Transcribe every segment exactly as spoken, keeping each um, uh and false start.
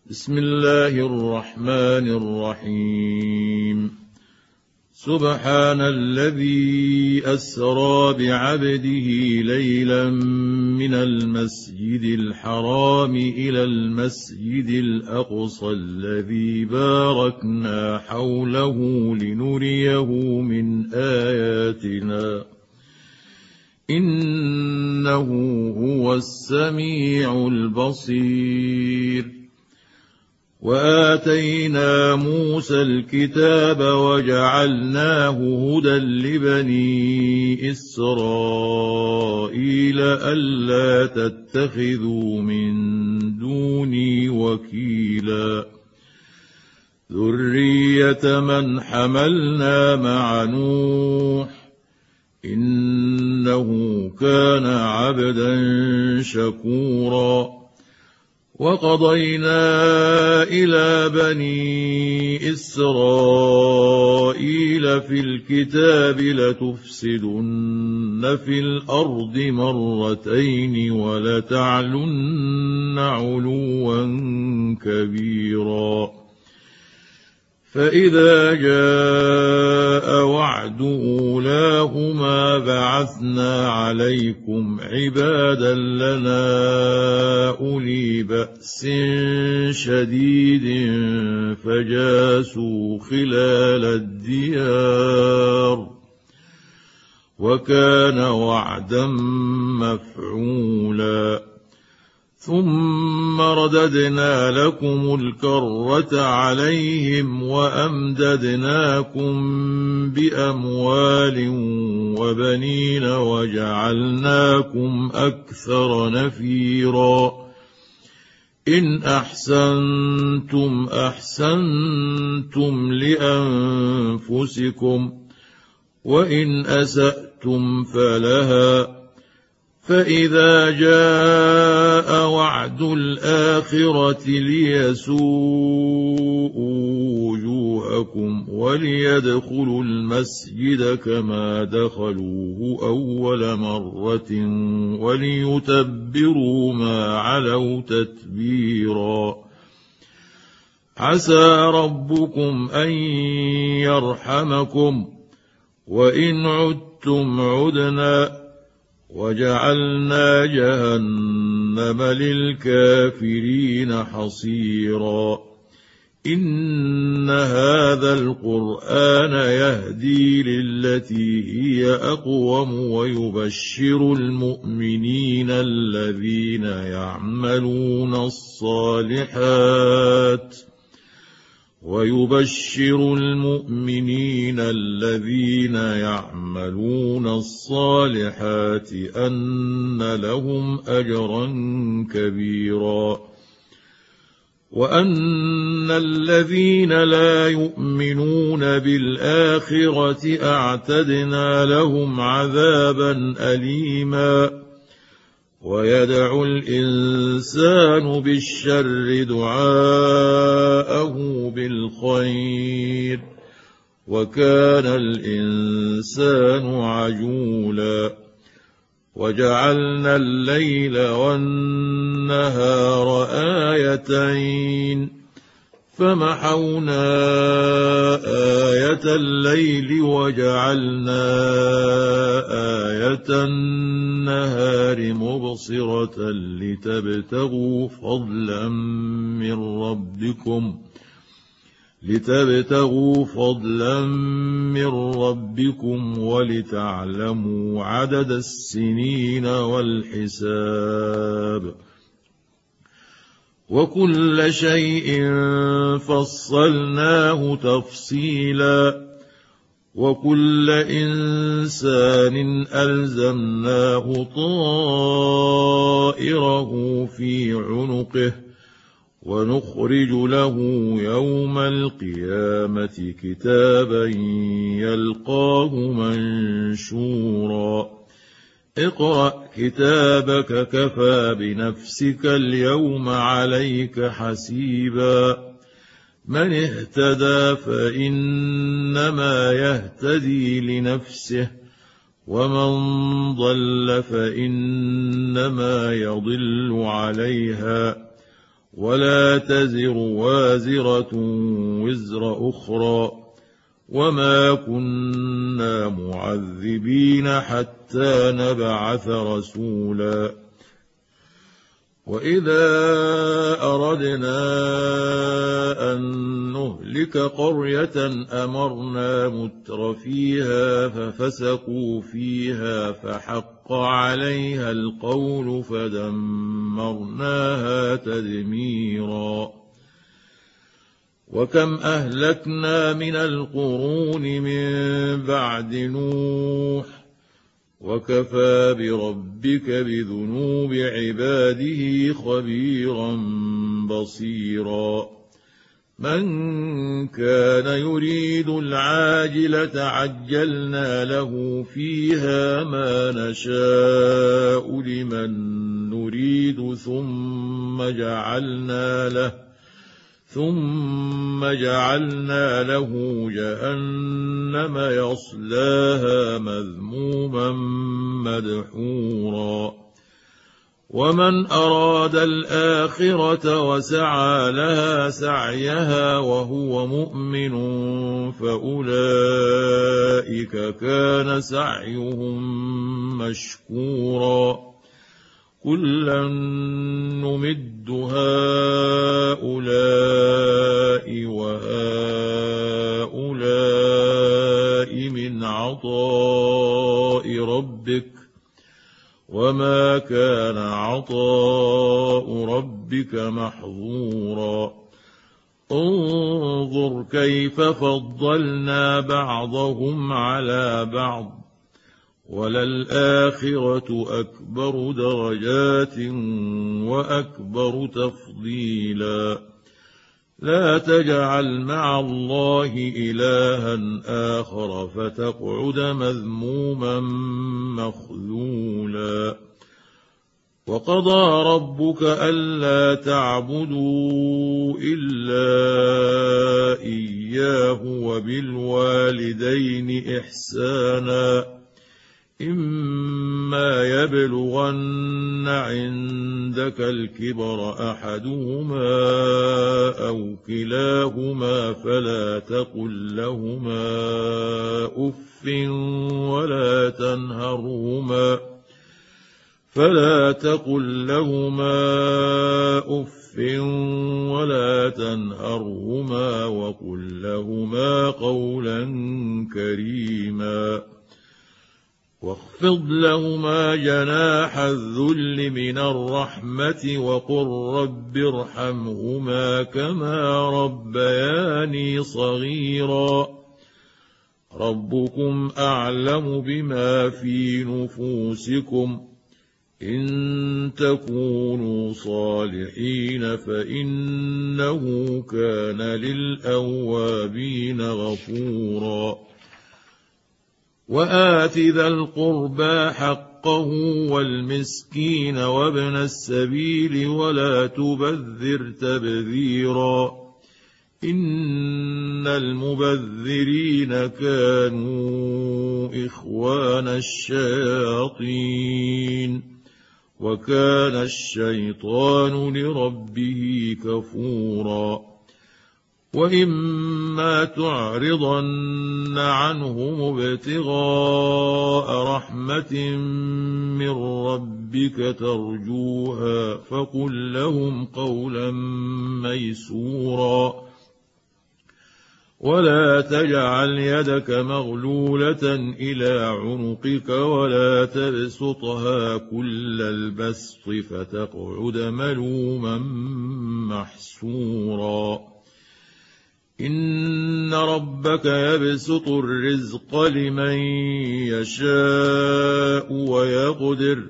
بسم الله الرحمن الرحيم. سبحان الذي أسرى بعبده ليلا من المسجد الحرام إلى المسجد الأقصى الذي باركنا حوله لنريه من آياتنا إنه هو السميع البصير. وآتينا موسى الكتاب وجعلناه هدى لبني إسرائيل ألا تتخذوا من دوني وكيلا ذرية من حملنا مع نوح إنه كان عبدا شكورا. وقضينا إلى بني إسرائيل في الكتاب لتفسدن في الأرض مرتين ولتعلن علوا كبيرا. فإذا جاء وعد أولاهما بعثنا عليكم عبادا لنا أولي بأس شديد فجاسوا خلال الديار وكان وعدا مفعولا. ثم رددنا لكم الكرة عليهم وأمددناكم بأموال وبنين وجعلناكم أكثر نفيرا. إن أحسنتم أحسنتم لأنفسكم وإن أسأتم فلها. فإذا جاء وعد الآخرة ليسوءوا وجوهكم وليدخلوا المسجد كما دخلوه أول مرة وليتبروا ما علوا تتبيرا. عسى ربكم أن يرحمكم وإن عدتم عدنا وجعلنا جهنم للكافرين حصيرا. إن هذا القرآن يهدي للتي هي أقوم ويبشر المؤمنين الذين يعملون الصالحات ويبشر المؤمنين الذين يعملون الصالحات أن لهم أجرا كبيرا. وأن الذين لا يؤمنون بالآخرة أعتدنا لهم عذابا أليما. ويدعو الإنسان بالشر دعاءه بالخير وكان الإنسان عجولا. وجعلنا الليل والنهار آيتين فمحونا آية الليل وجعلنا آية النهار مبصرة لتبتغوا فضلا من ربكم لتبتغوا فضلا من ربكم ولتعلموا عدد السنين والحساب. وكل شيء فصلناه تفصيلا. وكل إنسان ألزمناه طائره في عنقه ونخرج له يوم القيامة كتابا يلقاه منشورا. اقرأ كتابك كفى بنفسك اليوم عليك حسيبا. من اهتدى فإنما يهتدي لنفسه ومن ضل فإنما يضل عليها ولا تزر وازرة وزر أخرى وما كنا معذبين حتى نبعث رسولا وإذا أردنا أن نهلك قرية أمرنا متر فيها ففسقوا فيها فحق عليها القول فدمرناها تدميرا وكم أهلكنا من القرون من بعد نوح وكفى بربك بذنوب عباده خبيرا بصيرا من كان يريد العاجلة عجلنا له فيها ما نشاء لمن نريد ثم جعلنا له ثم جعلنا له جهنم يصلاها مذموما مدحورا ومن أراد الآخرة وسعى لها سعيها وهو مؤمن فأولئك كان سعيهم مشكورا كلا نمد هؤلاء وهؤلاء من عطاء ربك وما كان عطاء ربك محظورا انظر كيف فضلنا بعضهم على بعض وللآخرة أكبر درجات وأكبر تفضيلا لا تجعل مع الله إلها آخر فتقعد مذموما مخذولا وقضى ربك ألا تعبدوا إلا إياه وبالوالدين إحسانا إما يبلغن عندك الكبر أحدهما أو كلاهما فلا تقل لهما أف ولا تنهرهما فلا تقل لهما أف ولا تنهرهما وقل لهما قولا كريما واخفض لهما جناح الذل من الرحمة وقل رب ارحمهما كما ربياني صغيرا ربكم أعلم بما في نفوسكم إن تكونوا صالحين فإنه كان للأوابين غفورا وآت ذا القربى حقه والمسكين وابن السبيل ولا تبذر تبذيرا إن المبذرين كانوا إخوان الشياطين وكان الشيطان لربه كفورا وإما تعرضن عنهم ابتغاء رحمة من ربك ترجوها فقل لهم قولا ميسورا ولا تجعل يدك مغلولة إلى عنقك ولا تبسطها كل البسط فتقعد ملوما محسورا إن ربك يبسط الرزق لمن يشاء ويقدر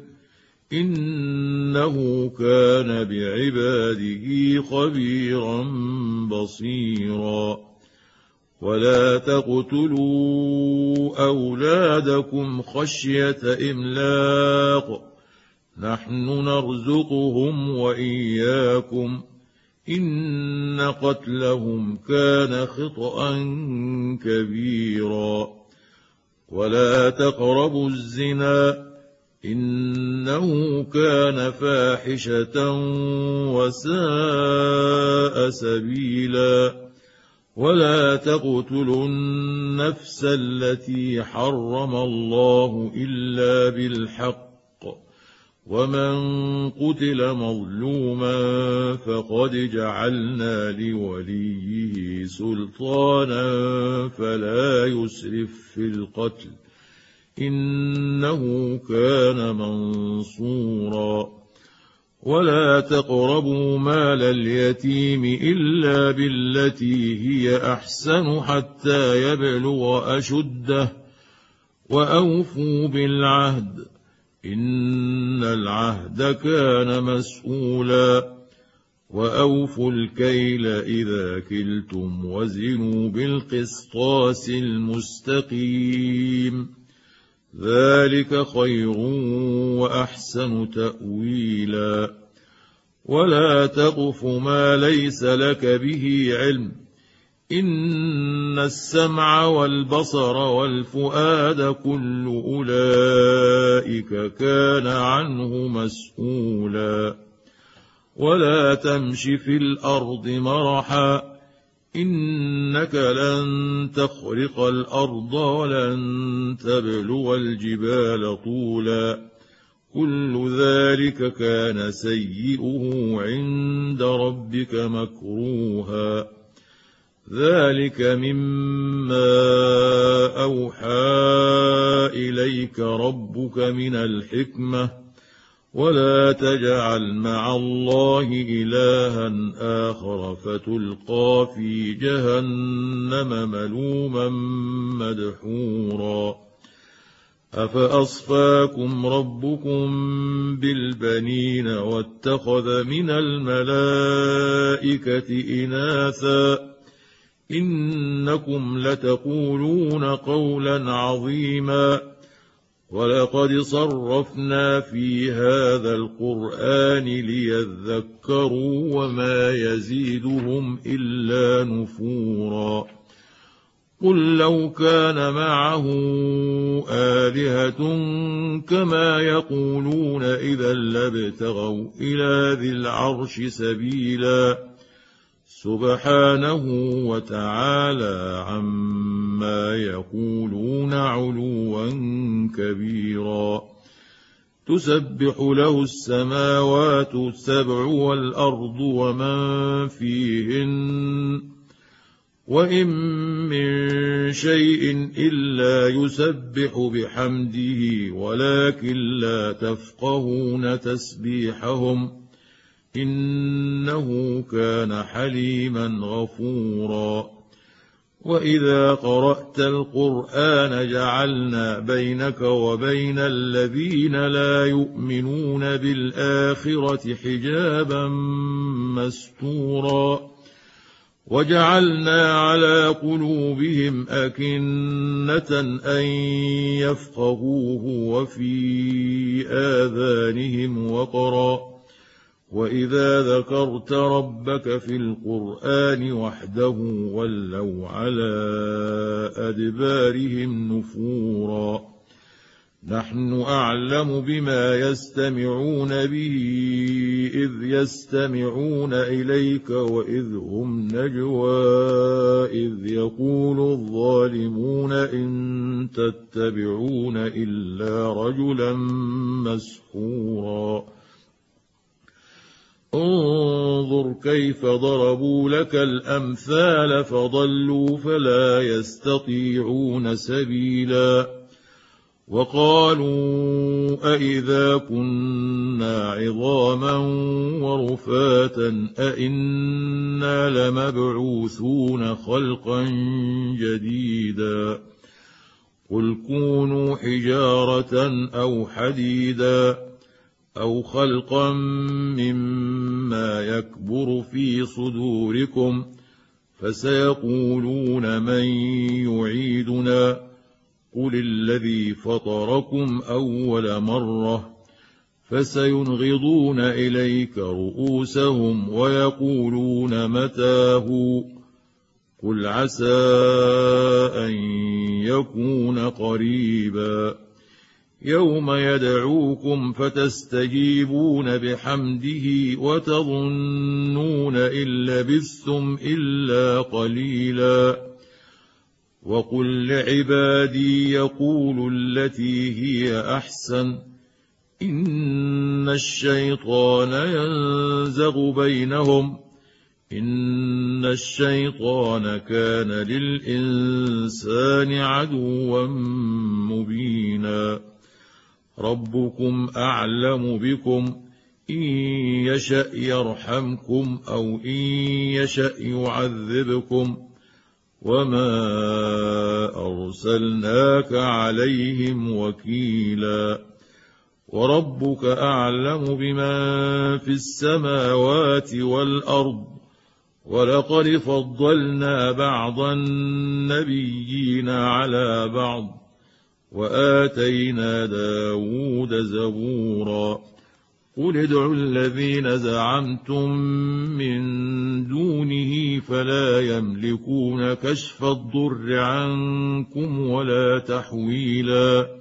إنه كان بعباده خبيرا بصيرا ولا تقتلوا أولادكم خشية إملاق نحن نرزقهم وإياكم إن قتلهم كان خطأ كبيرا ولا تقربوا الزنا إنه كان فاحشة وساء سبيلا. ولا تقتلوا النفس التي حرم الله إلا بالحق، ومن قتل مظلوما فقد جعلنا لوليه سلطانا فلا يسرف في القتل إنه كان منصورا. ولا تقربوا مال اليتيم إلا بالتي هي أحسن حتى يبلغ أشده، وأوفوا بالعهد إن العهد كان مسؤولا. وأوفوا الكيل إذا كلتم وزنوا بالقسطاس المستقيم، ذلك خير وأحسن تأويلا. ولا تقف ما ليس لك به علم، إن السمع والبصر والفؤاد كل أولئك كان عنه مسؤولا. ولا تمش في الأرض مرحا، إنك لن تخرق الأرض ولن تبلغ الجبال طولا، كل ذلك كان سيئه عند ربك مكروها. ذلك مما أوحى إليك ربك من الحكمة، ولا تجعل مع الله إلها آخر فتلقى في جهنم ملوما مدحورا. أفأصفاكم ربكم بالبنين واتخذ من الملائكة إناثا إنكم لتقولون قولا عظيما. ولقد صرفنا في هذا القرآن ليذكروا وما يزيدهم إلا نفورا. قل لو كان معه آلهة كما يقولون إذا لابتغوا إلى ذي العرش سبيلا، سبحانه وتعالى عما يقولون علوا كبيرا. تسبح له السماوات السبع والأرض ومن فيهن، وإن من شيء إلا يسبح بحمده ولكن لا تفقهون تسبيحهم إنه كان حليما غفورا. وإذا قرأت القرآن جعلنا بينك وبين الذين لا يؤمنون بالآخرة حجابا مستورا، وجعلنا على قلوبهم أكنة أن يفقهوه وفي آذانهم وقرا، وإذا ذكرت ربك في القرآن وحده ولوا على أدبارهم نفورا. نحن أعلم بما يستمعون به إذ يستمعون إليك وإذ هم نجوى إذ يقول الظالمون إن تتبعون إلا رجلا مسحورا. انظر كيف ضربوا لك الأمثال فضلوا فلا يستطيعون سبيلا. وقالوا أئذا كنا عظاما ورفاتا أئنا لمبعوثون خلقا جديدا. قل كونوا حجارة أو حديدا أو خلقا مما يكبر في صدوركم فسيقولون من يعيدنا قل الذي فطركم أول مرة فسينغضون إليك رؤوسهم ويقولون متاه قل عسى أن يكون قريبا. يوم يدعوكم فتستجيبون بحمده وتظنون إن لبثتم إلا قليلا. وقل لعبادي يقولوا التي هي أحسن إن الشيطان ينزغ بينهم إن الشيطان كان للإنسان عدوا مبينا. ربكم أعلم بكم إن يشأ يرحمكم أو إن يشأ يعذبكم وما أرسلناك عليهم وكيلا. وربك أعلم بمن في السماوات والأرض ولقد فضلنا بعض النبيين على بعض وآتينا داود زبورا. قل ادعوا الذين زعمتم من دونه فلا يملكون كشف الضر عنكم ولا تحويلا.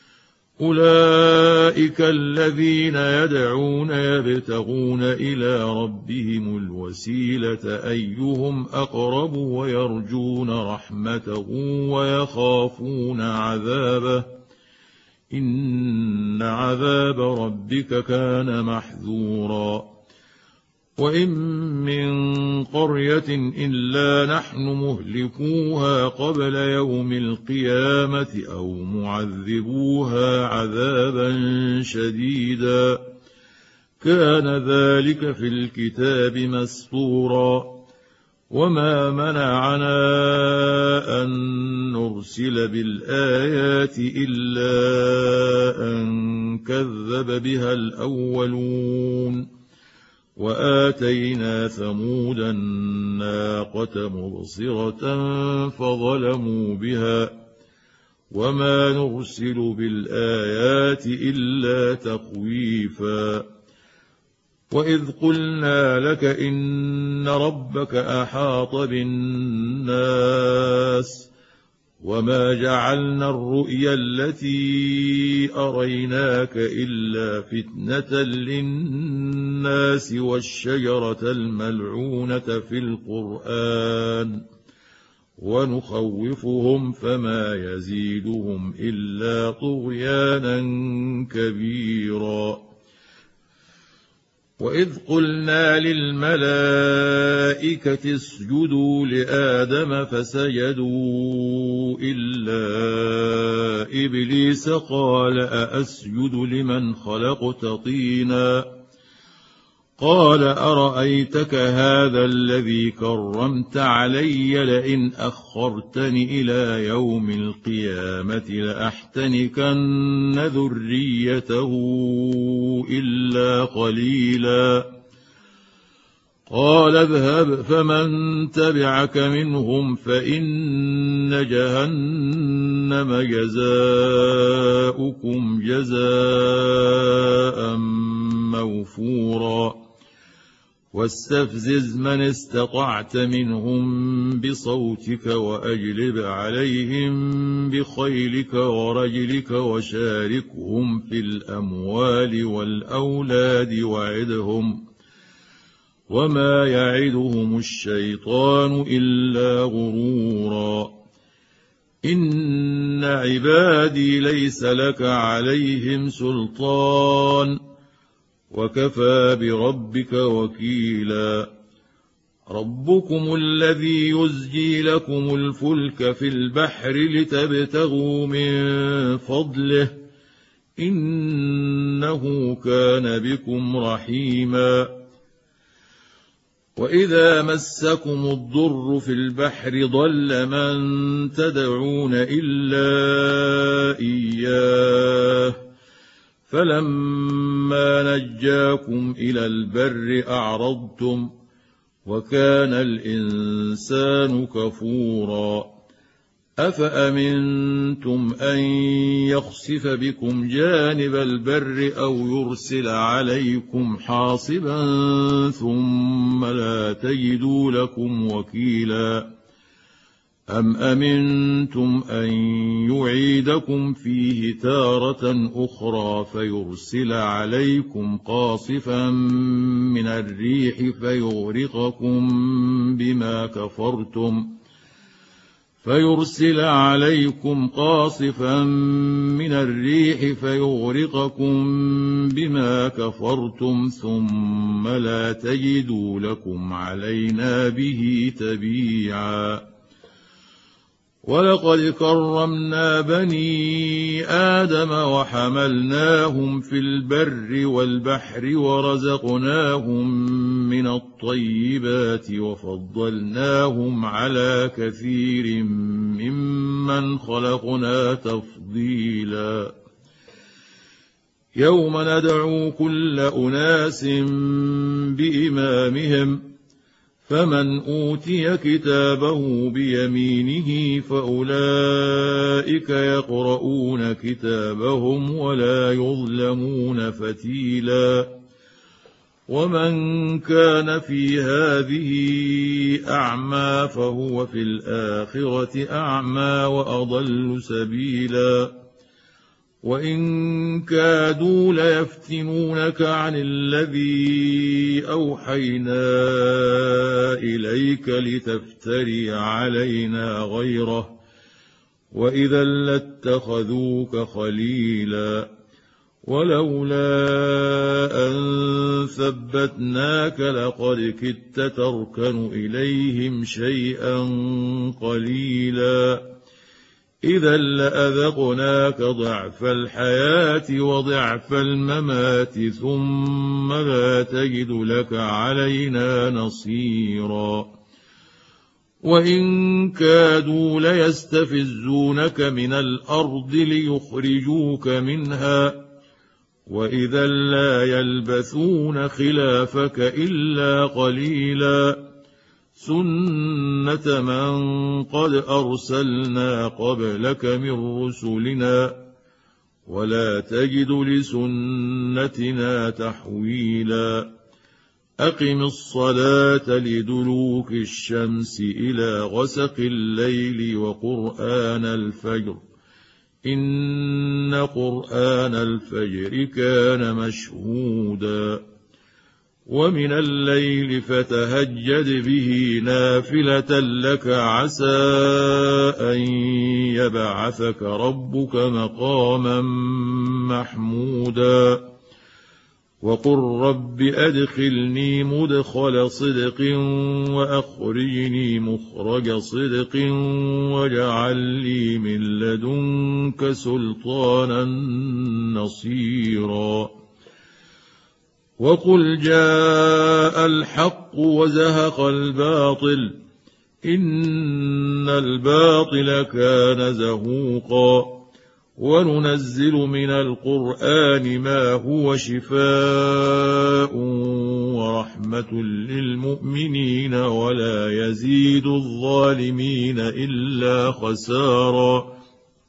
أولئك الذين يدعون يبتغون إلى ربهم الوسيلة أيهم أقرب ويرجون رحمته ويخافون عذابه إن عذاب ربك كان محذورا. وإن من قرية إلا نحن مهلكوها قبل يوم القيامة أو معذبوها عذابا شديدا كان ذلك في الكتاب مسطورا. وما منعنا أن نرسل بالآيات إلا أن كذب بها الأولون وآتينا ثمود الناقة مبصرة فظلموا بها وما نرسل بالآيات إلا تخويفا. وإذ قلنا لك إن ربك أحاط بالناس وما جعلنا الرؤيا التي أريناك إلا فتنة للناس والشجرة الملعونة في القرآن ونخوفهم فما يزيدهم إلا طغيانا كبيرا. وإذ قلنا للملائكة اسجدوا لآدم فسجدوا إلا إبليس قال أأسجد لمن خلقت طينا قال أرأيتك هذا الذي كرمت علي لئن أخرتني إلى يوم القيامة لأحتنكن ذريته إلا قليلا. قال اذهب فمن تبعك منهم فإن جهنم جزاؤكم جزاء موفورا. واستفزز من استطعت منهم بصوتك وأجلب عليهم بخيلك ورجلك وشاركهم في الأموال والأولاد وعدهم وما يعدهم الشيطان إلا غرورا. إن عبادي ليس لك عليهم سلطان وكفى بربك وكيلا. ربكم الذي يزجي لكم الفلك في البحر لتبتغوا من فضله إنه كان بكم رحيما. وإذا مسكم الضر في البحر ضل من تدعون إلا إياه فلما نجاكم إلى البر أعرضتم وكان الإنسان كفورا. أفأمنتم أن يخسف بكم جانب البر أو يرسل عليكم حاصبا ثم لا تجدوا لكم وكيلا. أم أمنتم أن يعيدكم فيه تارة أخرى فيرسل عليكم قاصفا من الريح فيغرقكم بما كفرتم فيرسل عليكم قاصفا من الريح فيغرقكم بما كفرتم ثم لا تجدوا لكم علينا به تبيعا ولقد كرمنا بني آدم وحملناهم في البر والبحر ورزقناهم من الطيبات وفضلناهم على كثير ممن خلقنا تفضيلا يوم ندعو كل أناس بإمامهم فمن أوتي كتابه بيمينه فأولئك يقرؤون كتابهم ولا يظلمون فتيلا ومن كان في هذه أعمى فهو في الآخرة أعمى وأضل سبيلا وإن كادوا ليفتنونك عن الذي أوحينا إليك لتفتري علينا غيره وإذا لاتخذوك خليلا ولولا أن ثبتناك لقد كدت تركن إليهم شيئا قليلا إذا لأذقناك ضعف الحياة وضعف الممات ثم لا تجد لك علينا نصيرا وإن كادوا ليستفزونك من الأرض ليخرجوك منها وإذا لا يلبثون خلافك إلا قليلا سنة من قد أرسلنا قبلك من رسلنا ولا تجد لسنتنا تحويلا أقم الصلاة لدلوك الشمس إلى غسق الليل وقرآن الفجر إن قرآن الفجر كان مشهودا ومن الليل فتهجد به نافلة لك عسى أن يبعثك ربك مقاما محمودا وقل رب أدخلني مدخل صدق وأخرجني مخرج صدق واجعل لي من لدنك سلطانا نصيرا وقل جاء الحق وزهق الباطل إن الباطل كان زهوقا وننزل من القرآن ما هو شفاء ورحمة للمؤمنين ولا يزيد الظالمين إلا خسارا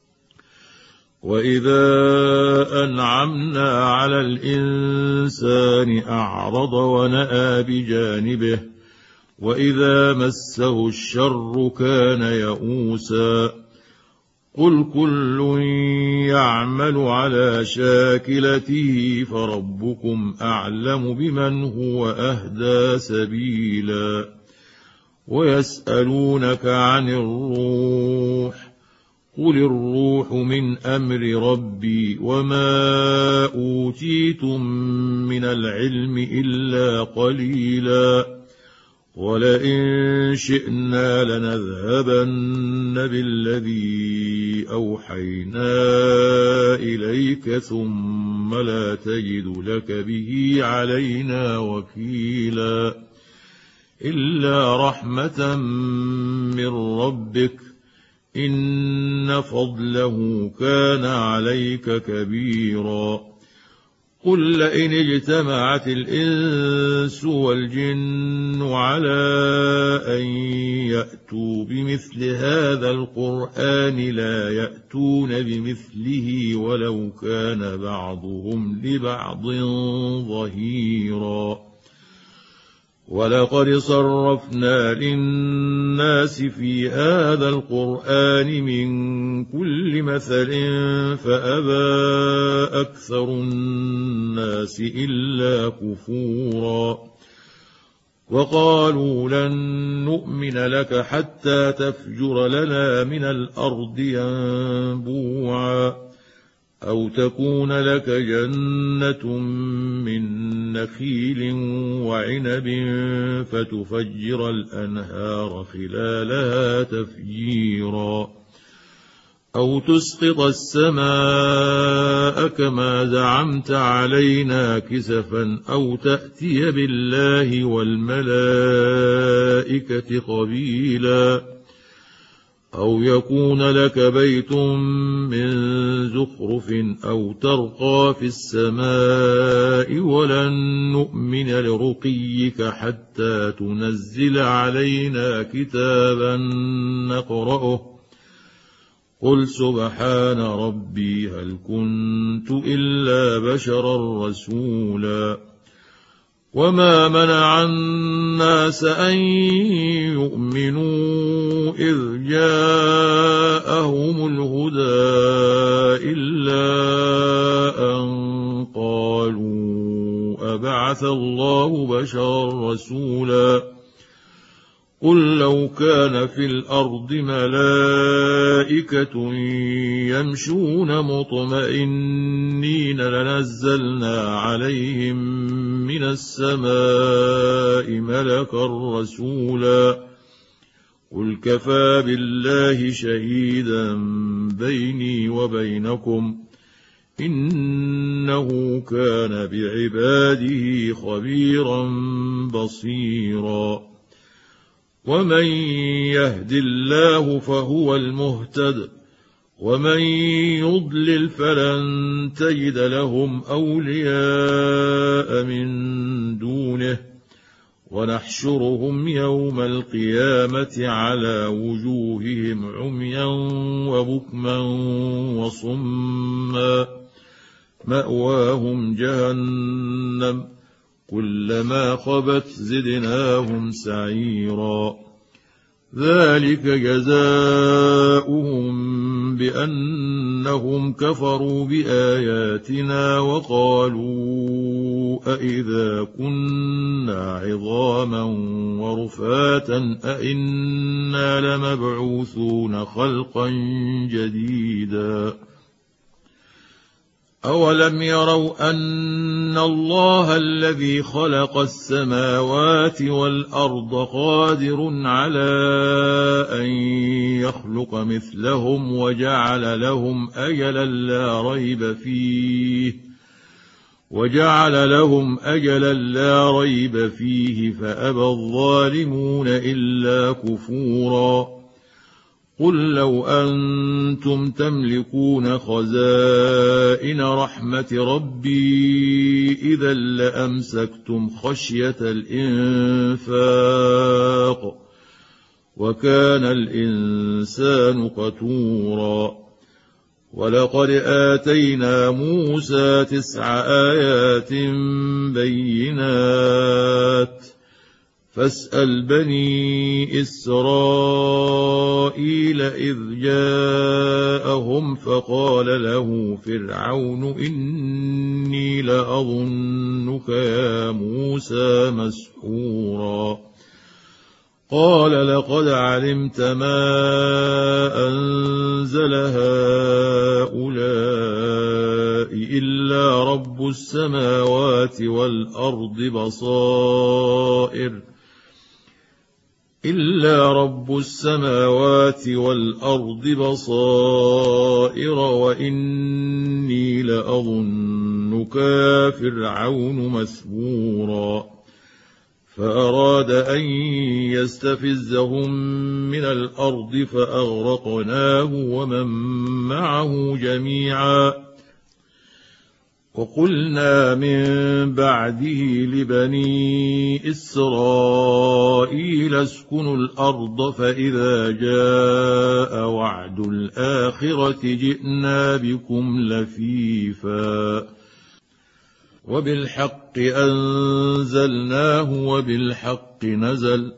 وإذا أنعمنا على الإنسان أعرض ونأى بجانبه وإذا مسه الشر كان يئوسا قل كل يعمل على شاكلته فربكم أعلم بمن هو أهدى سبيلا ويسألونك عن الروح قل الروح من أمر ربي وما أوتيتم من العلم إلا قليلا ولئن شئنا لنذهبن بالذي أوحينا إليك ثم لا تجد لك به علينا وكيلا إلا رحمة من ربك إن فضله كان عليك كبيرا قل لئن اجتمعت الإنس والجن على أن يأتوا بمثل هذا القرآن لا يأتون بمثله ولو كان بعضهم لبعض ظهيرا ولقد صرفنا للناس في هذا القرآن من كل مثل فأبى أكثر الناس إلا كفورا وقالوا لن نؤمن لك حتى تفجر لنا من الأرض ينبوعا أو تكون لك جنة من نخيل وعنب فتفجر الأنهار خلالها تفجيرا أو تسقط السماء كما زعمت علينا كسفا أو تأتي بالله والملائكة قبيلا أو يكون لك بيت من زخرف أو ترقى في السماء ولن نؤمن لرقيك حتى تنزل علينا كتابا نقرأه قل سبحان ربي هل كنت إلا بشرا رسولا وما منع الناس أن يؤمنوا إذ جاءهم الهدى إلا أن قالوا أبعث الله بشرا رسولا قل لو كان في الأرض ملائكة يمشون مطمئنين لنزلنا عليهم من السماء ملكا رسولا قل كفى بالله شهيدا بيني وبينكم إنه كان بعباده خبيرا بصيرا ومن يهد الله فهو المهتد ومن يضلل فلن تجد لهم أولياء من دونه ونحشرهم يوم القيامة على وجوههم عميا وبكما وصما مأواهم جهنم كلما خبت زدناهم سعيرا ذلك جزاؤهم بأنهم كفروا بآياتنا وقالوا أئذا كنا عظاما ورفاتا أئنا لمبعوثون خلقا جديدا أولم يروا أن الله الذي خلق السماوات والأرض قادر على أن يخلق مثلهم وجعل لهم أجلا لا ريب فيه وجعل لهم أجلا لا ريب فيه فأبى الظالمون إلا كفورا قل لو أنتم تملكون خزائن رحمة ربي إذا لأمسكتم خشية الإنفاق وكان الإنسان قتورا ولقد آتينا موسى تسع آيات بينات فاسأل بني إسرائيل إذ جاءهم فقال له فرعون إني لأظنك يا موسى مسحورا قال لقد علمت ما أنزل هؤلاء إلا رب السماوات والأرض بصائر إلا رب السماوات والأرض بصائر وإني لأظنك يا فرعون مثبورا فأراد أن يستفزهم من الأرض فأغرقناه ومن معه جميعا وقلنا من بعده لبني إسرائيل اسكنوا الأرض فإذا جاء وعد الآخرة جئنا بكم لفيفا وبالحق أنزلناه وبالحق نزل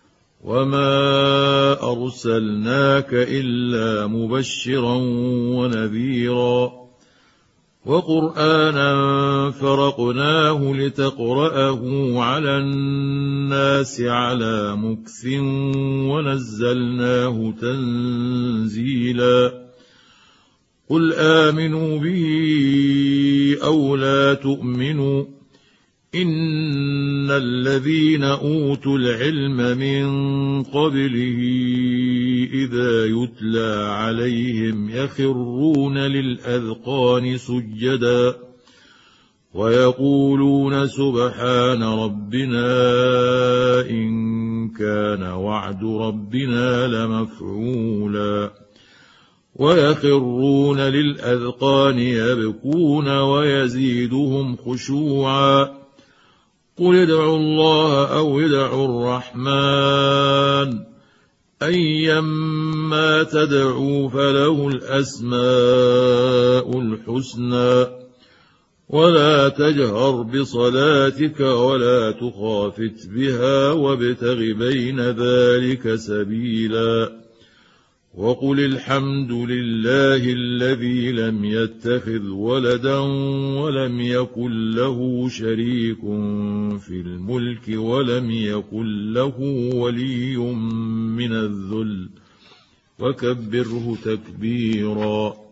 وما أرسلناك إلا مبشرا ونذيرا وقرآنا فرقناه لتقرأه على الناس على مكث ونزلناه تنزيلا قل آمنوا به أو لا تؤمنوا إن الذين أوتوا العلم من قبله إذا يتلى عليهم يخرون للأذقان سجدا ويقولون سبحان ربنا إن كان وعد ربنا لمفعولا ويخرون للأذقان يبكون ويزيدهم خشوعا قل ادعوا الله أو ادعوا الرحمن أيما تدعوا فله الأسماء الحسنى ولا تجهر بصلاتك ولا تخافت بها وابتغ بين ذلك سبيلا وقل الحمد لله الذي لم يتخذ ولدا ولم يكن له شريك في الملك ولم يكن له ولي من الذل وكبره تكبيرا.